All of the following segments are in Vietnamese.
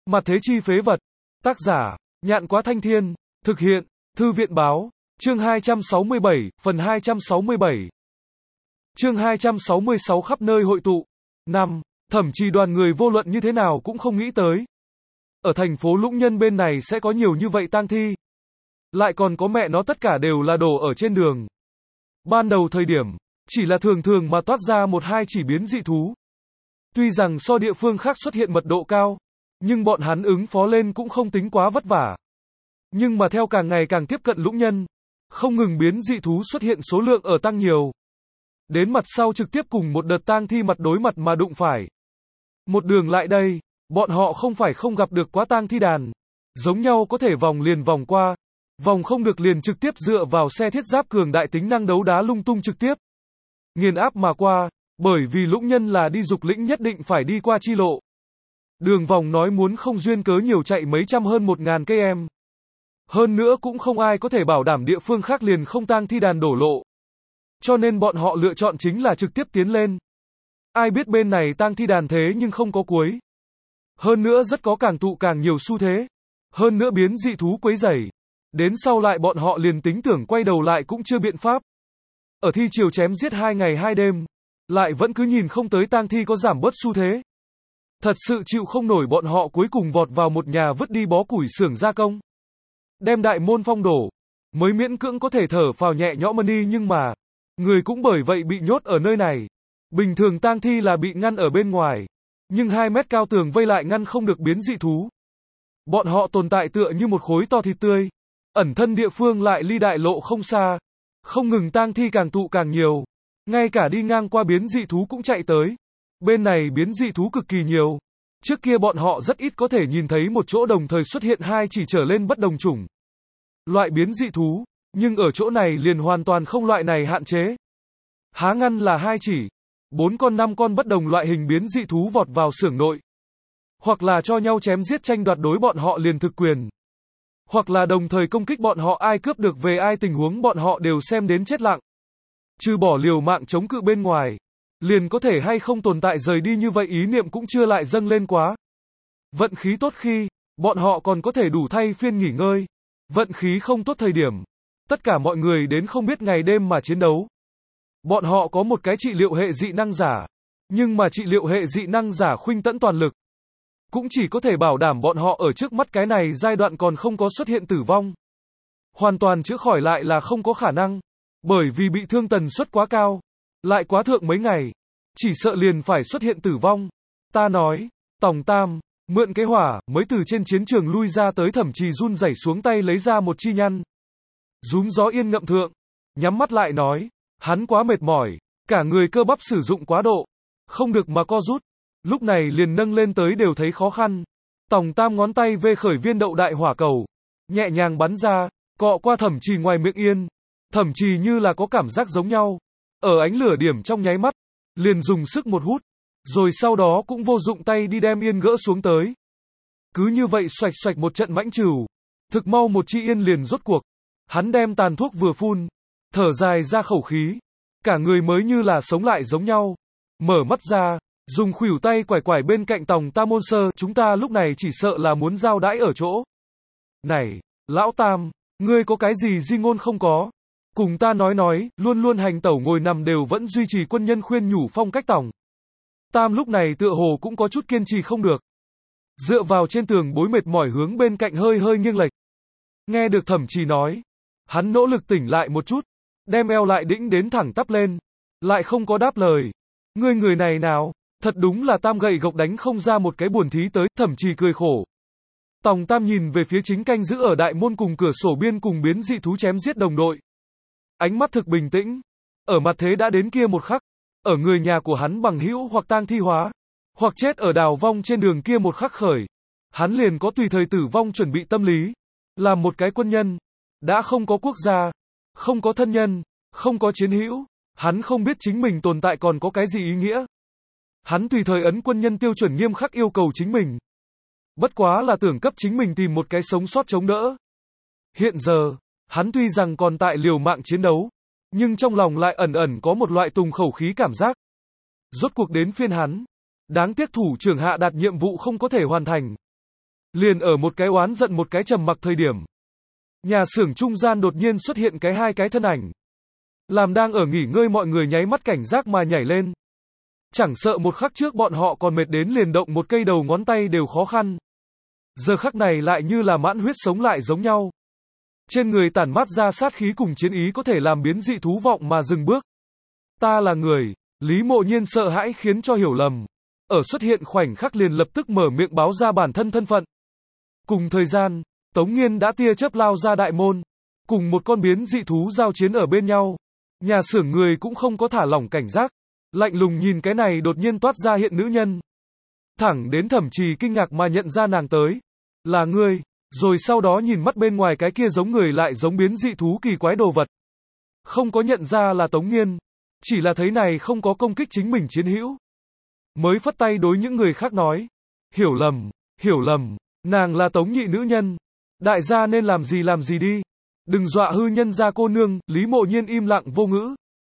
Mặt thế chi phế vật. Tác giả, Nhạn Quá Thanh Thiên. Thực hiện, Thư viện Báo. Chương 267, phần 267. Chương 266 khắp nơi hội tụ. 5. Thẩm Trì đoàn người vô luận như thế nào cũng không nghĩ tới. Ở thành phố Lũng Nhân bên này sẽ có nhiều như vậy tang thi. Lại còn có mẹ nó tất cả đều là đổ ở trên đường. Ban đầu thời điểm, chỉ là thường thường mà toát ra một hai chỉ biến dị thú. Tuy rằng so địa phương khác xuất hiện mật độ cao, nhưng bọn hắn ứng phó lên cũng không tính quá vất vả. Nhưng mà theo càng ngày càng tiếp cận Lũng Nhân, không ngừng biến dị thú xuất hiện số lượng ở tăng nhiều. Đến mặt sau trực tiếp cùng một đợt tang thi mặt đối mặt mà đụng phải. Một đường lại đây, bọn họ không phải không gặp được quá tang thi đàn. Giống nhau có thể vòng liền vòng qua, vòng không được liền trực tiếp dựa vào xe thiết giáp cường đại tính năng đấu đá lung tung trực tiếp. Nghiền áp mà qua, bởi vì Lũng Nhân là đi dục lĩnh nhất định phải đi qua chi lộ. Đường vòng nói muốn không duyên cớ nhiều chạy mấy trăm hơn 1000 km. Hơn nữa cũng không ai có thể bảo đảm địa phương khác liền không tang thi đàn đổ lộ. Cho nên bọn họ lựa chọn chính là trực tiếp tiến lên. Ai biết bên này tang thi đàn thế nhưng không có cuối. Hơn nữa rất có càng tụ càng nhiều xu thế. Hơn nữa biến dị thú quấy rầy. Đến sau lại bọn họ liền tính tưởng quay đầu lại cũng chưa biện pháp. Ở thi chiều chém giết 2 ngày 2 đêm, lại vẫn cứ nhìn không tới tang thi có giảm bớt xu thế. Thật sự chịu không nổi, bọn họ cuối cùng vọt vào một nhà vứt đi bó củi xưởng gia công. Đem đại môn phong đổ, mới miễn cưỡng có thể thở phào nhẹ nhõm đi, nhưng mà người cũng bởi vậy bị nhốt ở nơi này. Bình thường tang thi là bị ngăn ở bên ngoài, nhưng 2 mét cao tường vây lại ngăn không được biến dị thú. Bọn họ tồn tại tựa như một khối to thịt tươi, ẩn thân địa phương lại ly đại lộ không xa. Không ngừng tang thi càng tụ càng nhiều, ngay cả đi ngang qua biến dị thú cũng chạy tới. Bên này biến dị thú cực kỳ nhiều. Trước kia bọn họ rất ít có thể nhìn thấy một chỗ đồng thời xuất hiện 2 chỉ trở lên bất đồng chủng loại biến dị thú, nhưng ở chỗ này liền hoàn toàn không loại này hạn chế. Há ngăn là 2 chỉ, 4 con 5 con bất đồng loại hình biến dị thú vọt vào xưởng nội. Hoặc là cho nhau chém giết tranh đoạt đối bọn họ liền thực quyền. Hoặc là đồng thời công kích bọn họ, ai cướp được về ai, tình huống bọn họ đều xem đến chết lặng. Trừ bỏ liều mạng chống cự bên ngoài, liền có thể hay không tồn tại rời đi như vậy ý niệm cũng chưa lại dâng lên quá. Vận khí tốt khi, bọn họ còn có thể đủ thay phiên nghỉ ngơi. Vận khí không tốt thời điểm, tất cả mọi người đến không biết ngày đêm mà chiến đấu. Bọn họ có một cái trị liệu hệ dị năng giả, nhưng mà trị liệu hệ dị năng giả khuynh tẫn toàn lực. Cũng chỉ có thể bảo đảm bọn họ ở trước mắt cái này giai đoạn còn không có xuất hiện tử vong. Hoàn toàn chữa khỏi lại là không có khả năng, bởi vì bị thương tần suất quá cao, lại quá thượng mấy ngày, chỉ sợ liền phải xuất hiện tử vong. Ta nói, Tòng Tam, mượn cái hỏa, mới từ trên chiến trường lui ra tới. Thẩm Trì run rẩy xuống tay lấy ra một chi nhăn. Rúm gió yên ngậm thượng, nhắm mắt lại nói, hắn quá mệt mỏi, cả người cơ bắp sử dụng quá độ, không được mà co rút. Lúc này liền nâng lên tới đều thấy khó khăn. Tòng Tam ngón tay vê khởi viên đậu đại hỏa cầu, nhẹ nhàng bắn ra, cọ qua Thẩm Trì ngoài miệng yên. Thẩm Trì như là có cảm giác giống nhau, ở ánh lửa điểm trong nháy mắt, liền dùng sức một hút, rồi sau đó cũng vô dụng tay đi đem yên gỡ xuống tới. Cứ như vậy xoạch xoạch một trận mãnh trừu, thực mau một chi yên liền rốt cuộc. Hắn đem tàn thuốc vừa phun, thở dài ra khẩu khí, cả người mới như là sống lại giống nhau. Mở mắt ra, dùng khuỷu tay quải quải bên cạnh Tòng Tam, môn sơ, chúng ta lúc này chỉ sợ là muốn giao đãi ở chỗ. Này, lão Tam, ngươi có cái gì di ngôn không có? Cùng ta nói, luôn luôn hành tẩu ngồi nằm đều vẫn duy trì quân nhân khuyên nhủ phong cách. Tòng Tam lúc này tựa hồ cũng có chút kiên trì không được. Dựa vào trên tường bối mệt mỏi hướng bên cạnh hơi hơi nghiêng lệch. Nghe được Thẩm Trì nói, hắn nỗ lực tỉnh lại một chút, đem eo lại đĩnh đến thẳng tắp lên, lại không có đáp lời. Ngươi người này nào, thật đúng là Tam gậy gộc đánh không ra một cái buồn thí tới. Thẩm Trì cười khổ. Tòng Tam nhìn về phía chính canh giữ ở đại môn cùng cửa sổ biên cùng biến dị thú chém giết đồng đội. Ánh mắt thực bình tĩnh. Ở mặt thế đã đến kia một khắc, ở người nhà của hắn bằng hữu hoặc tang thi hóa, hoặc chết ở đào vong trên đường kia một khắc khởi, hắn liền có tùy thời tử vong chuẩn bị tâm lý. Làm một cái quân nhân, đã không có quốc gia, không có thân nhân, không có chiến hữu, hắn không biết chính mình tồn tại còn có cái gì ý nghĩa. Hắn tùy thời ấn quân nhân tiêu chuẩn nghiêm khắc yêu cầu chính mình. Bất quá là tưởng cấp chính mình tìm một cái sống sót chống đỡ. Hiện giờ, hắn tuy rằng còn tại liều mạng chiến đấu, nhưng trong lòng lại ẩn ẩn có một loại tùng khẩu khí cảm giác. Rốt cuộc đến phiên hắn. Đáng tiếc thủ trưởng hạ đạt nhiệm vụ không có thể hoàn thành. Liền ở một cái oán giận một cái trầm mặc thời điểm. Nhà xưởng trung gian đột nhiên xuất hiện hai cái thân ảnh. Làm đang ở nghỉ ngơi mọi người nháy mắt cảnh giác mà nhảy lên. Chẳng sợ một khắc trước bọn họ còn mệt đến liền động một cây đầu ngón tay đều khó khăn. Giờ khắc này lại như là mãn huyết sống lại giống nhau. Trên người tản mát ra sát khí cùng chiến ý có thể làm biến dị thú vọng mà dừng bước. Ta là người, Lý Mộ Nhiên sợ hãi khiến cho hiểu lầm. Ở xuất hiện khoảnh khắc liền lập tức mở miệng báo ra bản thân thân phận. Cùng thời gian, Tống Nghiên đã tia chớp lao ra đại môn. Cùng một con biến dị thú giao chiến ở bên nhau. Nhà xưởng người cũng không có thả lỏng cảnh giác. Lạnh lùng nhìn cái này đột nhiên toát ra hiện nữ nhân. Thẳng đến Thẩm Trì kinh ngạc mà nhận ra nàng tới. Là ngươi, rồi sau đó nhìn mắt bên ngoài cái kia giống người lại giống biến dị thú kỳ quái đồ vật. Không có nhận ra là Tống Nghiên. Chỉ là thấy này không có công kích chính mình chiến hữu. Mới phất tay đối những người khác nói. Hiểu lầm, nàng là Tống nhị nữ nhân. Đại gia nên làm gì đi. Đừng dọa hư nhân gia cô nương, Lý Mộ Nhiên im lặng vô ngữ.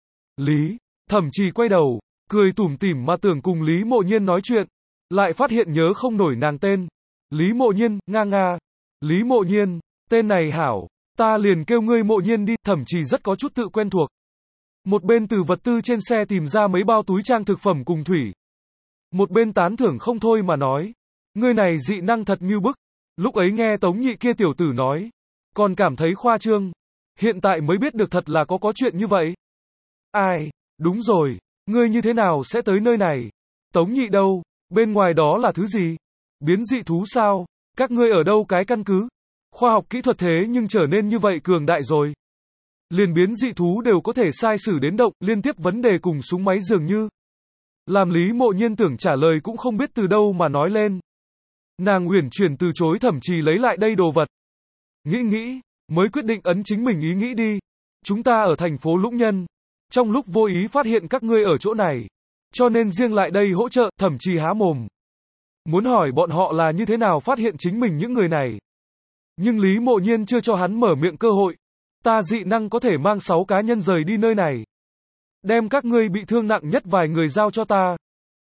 Thẩm Trì quay đầu, cười tủm tỉm mà tưởng cùng Lý Mộ Nhiên nói chuyện. Lại phát hiện nhớ không nổi nàng tên. Lý Mộ Nhiên, nga. Lý Mộ Nhiên, tên này hảo. Ta liền kêu ngươi Mộ Nhiên đi, Thẩm Trì rất có chút tự quen thuộc. Một bên từ vật tư trên xe tìm ra mấy bao túi trang thực phẩm cùng thủy. Một bên tán thưởng không thôi mà nói. Ngươi này dị năng thật như bức. Lúc ấy nghe Tống nhị kia tiểu tử nói. Còn cảm thấy khoa trương. Hiện tại mới biết được thật là có chuyện như vậy. Ai, đúng rồi. Ngươi như thế nào sẽ tới nơi này? Tống nhị đâu? Bên ngoài đó là thứ gì? Biến dị thú sao? Các ngươi ở đâu cái căn cứ? Khoa học kỹ thuật thế nhưng trở nên như vậy cường đại rồi. Liền biến dị thú đều có thể sai sử đến động, liên tiếp vấn đề cùng súng máy dường như. Làm Lý Mộ Nhiên tưởng trả lời cũng không biết từ đâu mà nói lên. Nàng uyển chuyển từ chối Thẩm Trì lấy lại đây đồ vật. Nghĩ, mới quyết định ấn chính mình ý nghĩ đi. Chúng ta ở thành phố Lũng Nhân. Trong lúc vô ý phát hiện các ngươi ở chỗ này. Cho nên riêng lại đây hỗ trợ, Thẩm Trì há mồm. Muốn hỏi bọn họ là như thế nào phát hiện chính mình những người này. Nhưng Lý Mộ Nhiên chưa cho hắn mở miệng cơ hội. Ta dị năng có thể mang 6 cá nhân rời đi nơi này. Đem các ngươi bị thương nặng nhất vài người giao cho ta.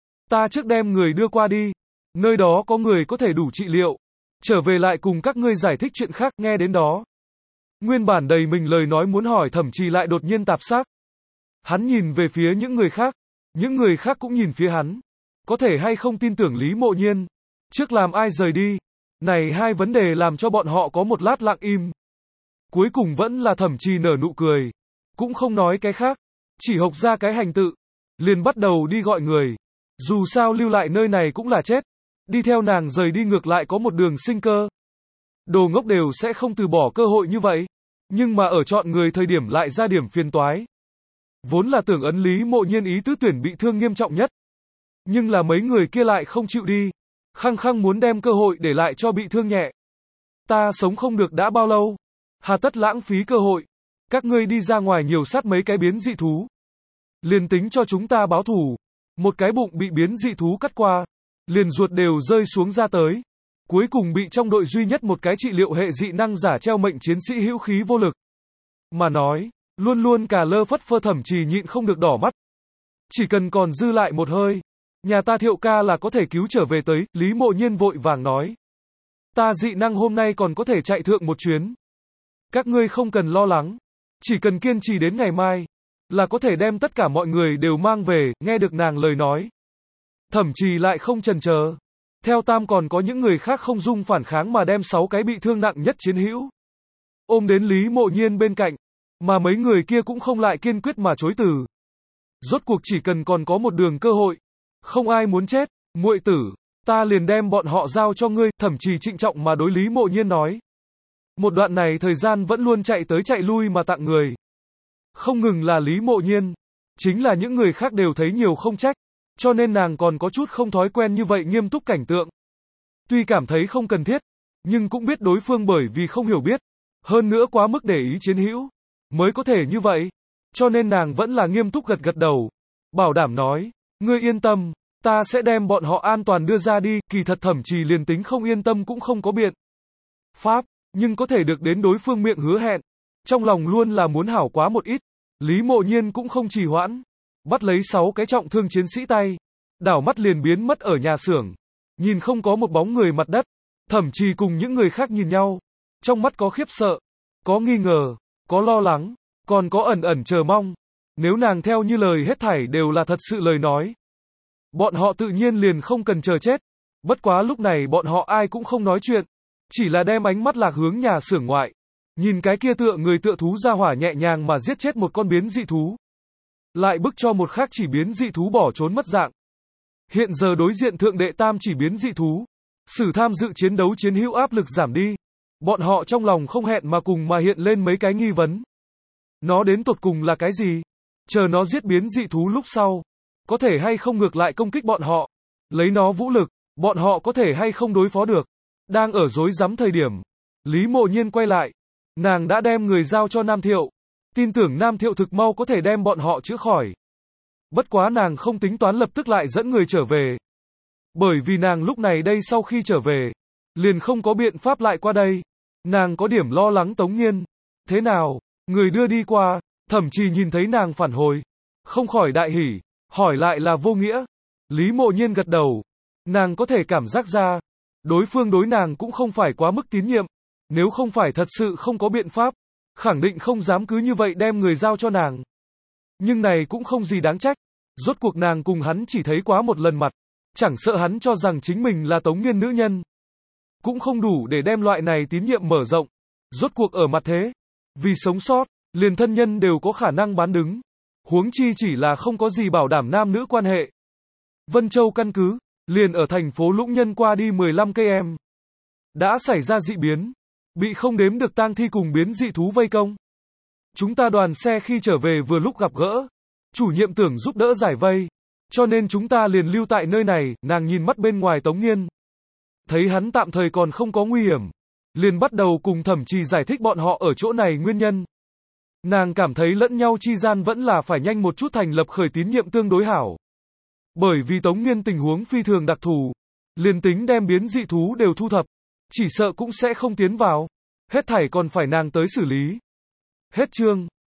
Ta trước đem người đưa qua đi. Nơi đó có người có thể đủ trị liệu. Trở về lại cùng các ngươi giải thích chuyện khác, nghe đến đó. Nguyên bản đầy mình lời nói muốn hỏi Thẩm Trì lại đột nhiên tạp xác. Hắn nhìn về phía những người khác. Những người khác cũng nhìn phía hắn. Có thể hay không tin tưởng Lý Mộ Nhiên. Trước làm ai rời đi. Này hai vấn đề làm cho bọn họ có một lát lặng im. Cuối cùng vẫn là Thẩm Trì nở nụ cười. Cũng không nói cái khác. Chỉ hộc ra cái hành tự. Liền bắt đầu đi gọi người. Dù sao lưu lại nơi này cũng là chết. Đi theo nàng rời đi ngược lại có một đường sinh cơ. Đồ ngốc đều sẽ không từ bỏ cơ hội như vậy. Nhưng mà ở chọn người thời điểm lại ra điểm phiền toái. Vốn là tưởng ấn Lý Mộ Nhiên ý tứ tuyển bị thương nghiêm trọng nhất. Nhưng là mấy người kia lại không chịu đi. Khăng khăng muốn đem cơ hội để lại cho bị thương nhẹ. Ta sống không được đã bao lâu. Hà tất lãng phí cơ hội. Các ngươi đi ra ngoài nhiều sát mấy cái biến dị thú. Liền tính cho chúng ta báo thù. Một cái bụng bị biến dị thú cắt qua. Liền ruột đều rơi xuống ra tới. Cuối cùng bị trong đội duy nhất một cái trị liệu hệ dị năng giả treo mệnh chiến sĩ hữu khí vô lực. Mà nói, luôn luôn cả lơ phất phơ Thẩm Trì nhịn không được đỏ mắt. Chỉ cần còn dư lại một hơi. Nhà ta Thiệu ca là có thể cứu trở về tới, Lý Mộ Nhiên vội vàng nói. Ta dị năng hôm nay còn có thể chạy thượng một chuyến. Các ngươi không cần lo lắng. Chỉ cần kiên trì đến ngày mai. Là có thể đem tất cả mọi người đều mang về, nghe được nàng lời nói. Thẩm Trì lại không chần chờ. Theo tam còn có những người khác không dung phản kháng mà đem 6 cái bị thương nặng nhất chiến hữu. Ôm đến Lý Mộ Nhiên bên cạnh. Mà mấy người kia cũng không lại kiên quyết mà chối từ. Rốt cuộc chỉ cần còn có một đường cơ hội. Không ai muốn chết, muội tử. Ta liền đem bọn họ giao cho ngươi, Thẩm Trì trịnh trọng mà đối Lý Mộ Nhiên nói. Một đoạn này thời gian vẫn luôn chạy tới chạy lui mà tặng người. Không ngừng là Lý Mộ Nhiên. Chính là những người khác đều thấy nhiều không trách. Cho nên nàng còn có chút không thói quen như vậy nghiêm túc cảnh tượng. Tuy cảm thấy không cần thiết. Nhưng cũng biết đối phương bởi vì không hiểu biết. Hơn nữa quá mức để ý chiến hữu. Mới có thể như vậy. Cho nên nàng vẫn là nghiêm túc gật gật đầu. Bảo đảm nói. Ngươi yên tâm. Ta sẽ đem bọn họ an toàn đưa ra đi. Kỳ thật Thẩm Trì liền tính không yên tâm cũng không có biện pháp. Nhưng có thể được đến đối phương miệng hứa hẹn. Trong lòng luôn là muốn hảo quá một ít. Lý Mộ Nhiên cũng không trì hoãn. Bắt lấy 6 cái trọng thương chiến sĩ tay. Đảo mắt liền biến mất ở nhà xưởng. Nhìn không có một bóng người mặt đất. Thẩm Trì cùng những người khác nhìn nhau, trong mắt có khiếp sợ, có nghi ngờ, có lo lắng, còn có ẩn ẩn chờ mong. Nếu nàng theo như lời hết thảy đều là thật sự lời nói, bọn họ tự nhiên liền không cần chờ chết. Bất quá lúc này bọn họ ai cũng không nói chuyện, chỉ là đem ánh mắt lạc hướng nhà xưởng ngoại. Nhìn cái kia tựa người tựa thú ra hỏa nhẹ nhàng mà giết chết một con biến dị thú. Lại bức cho một khác chỉ biến dị thú bỏ trốn mất dạng. Hiện giờ đối diện thượng đệ tam chỉ biến dị thú. Sử tham dự chiến đấu chiến hữu áp lực giảm đi. Bọn họ trong lòng không hẹn mà cùng mà hiện lên mấy cái nghi vấn. Nó đến tột cùng là cái gì? Chờ nó giết biến dị thú lúc sau. Có thể hay không ngược lại công kích bọn họ? Lấy nó vũ lực, bọn họ có thể hay không đối phó được? Đang ở rối rắm thời điểm. Lý Mộ Nhiên quay lại. Nàng đã đem người giao cho Nam Thiệu. Tin tưởng Nam Thiệu thực mau có thể đem bọn họ chữa khỏi. Bất quá nàng không tính toán lập tức lại dẫn người trở về. Bởi vì nàng lúc này đây sau khi trở về, liền không có biện pháp lại qua đây. Nàng có điểm lo lắng Tống Nghiên. Thế nào? Người đưa đi qua, Thẩm Trì nhìn thấy nàng phản hồi. Không khỏi đại hỉ, hỏi lại là vô nghĩa. Lý Mộ Nhiên gật đầu. Nàng có thể cảm giác ra, đối phương đối nàng cũng không phải quá mức tín nhiệm. Nếu không phải thật sự không có biện pháp, khẳng định không dám cứ như vậy đem người giao cho nàng. Nhưng này cũng không gì đáng trách. Rốt cuộc nàng cùng hắn chỉ thấy quá một lần mặt. Chẳng sợ hắn cho rằng chính mình là Tống Nghiên nữ nhân. Cũng không đủ để đem loại này tín nhiệm mở rộng. Rốt cuộc ở mặt thế. Vì sống sót, liền thân nhân đều có khả năng bán đứng. Huống chi chỉ là không có gì bảo đảm nam nữ quan hệ. Vân Châu căn cứ, liền ở thành phố Lũng Nhân qua đi 15 km. Đã xảy ra dị biến. Bị không đếm được tang thi cùng biến dị thú vây công. Chúng ta đoàn xe khi trở về vừa lúc gặp gỡ. Chủ nhiệm tưởng giúp đỡ giải vây. Cho nên chúng ta liền lưu tại nơi này, nàng nhìn mắt bên ngoài Tống Nghiên. Thấy hắn tạm thời còn không có nguy hiểm. Liền bắt đầu cùng Thẩm Trì giải thích bọn họ ở chỗ này nguyên nhân. Nàng cảm thấy lẫn nhau chi gian vẫn là phải nhanh một chút thành lập khởi tín nhiệm tương đối hảo. Bởi vì Tống Nghiên tình huống phi thường đặc thù. Liền tính đem biến dị thú đều thu thập. Chỉ sợ cũng sẽ không tiến vào. Hết thảy còn phải nàng tới xử lý. Hết chương.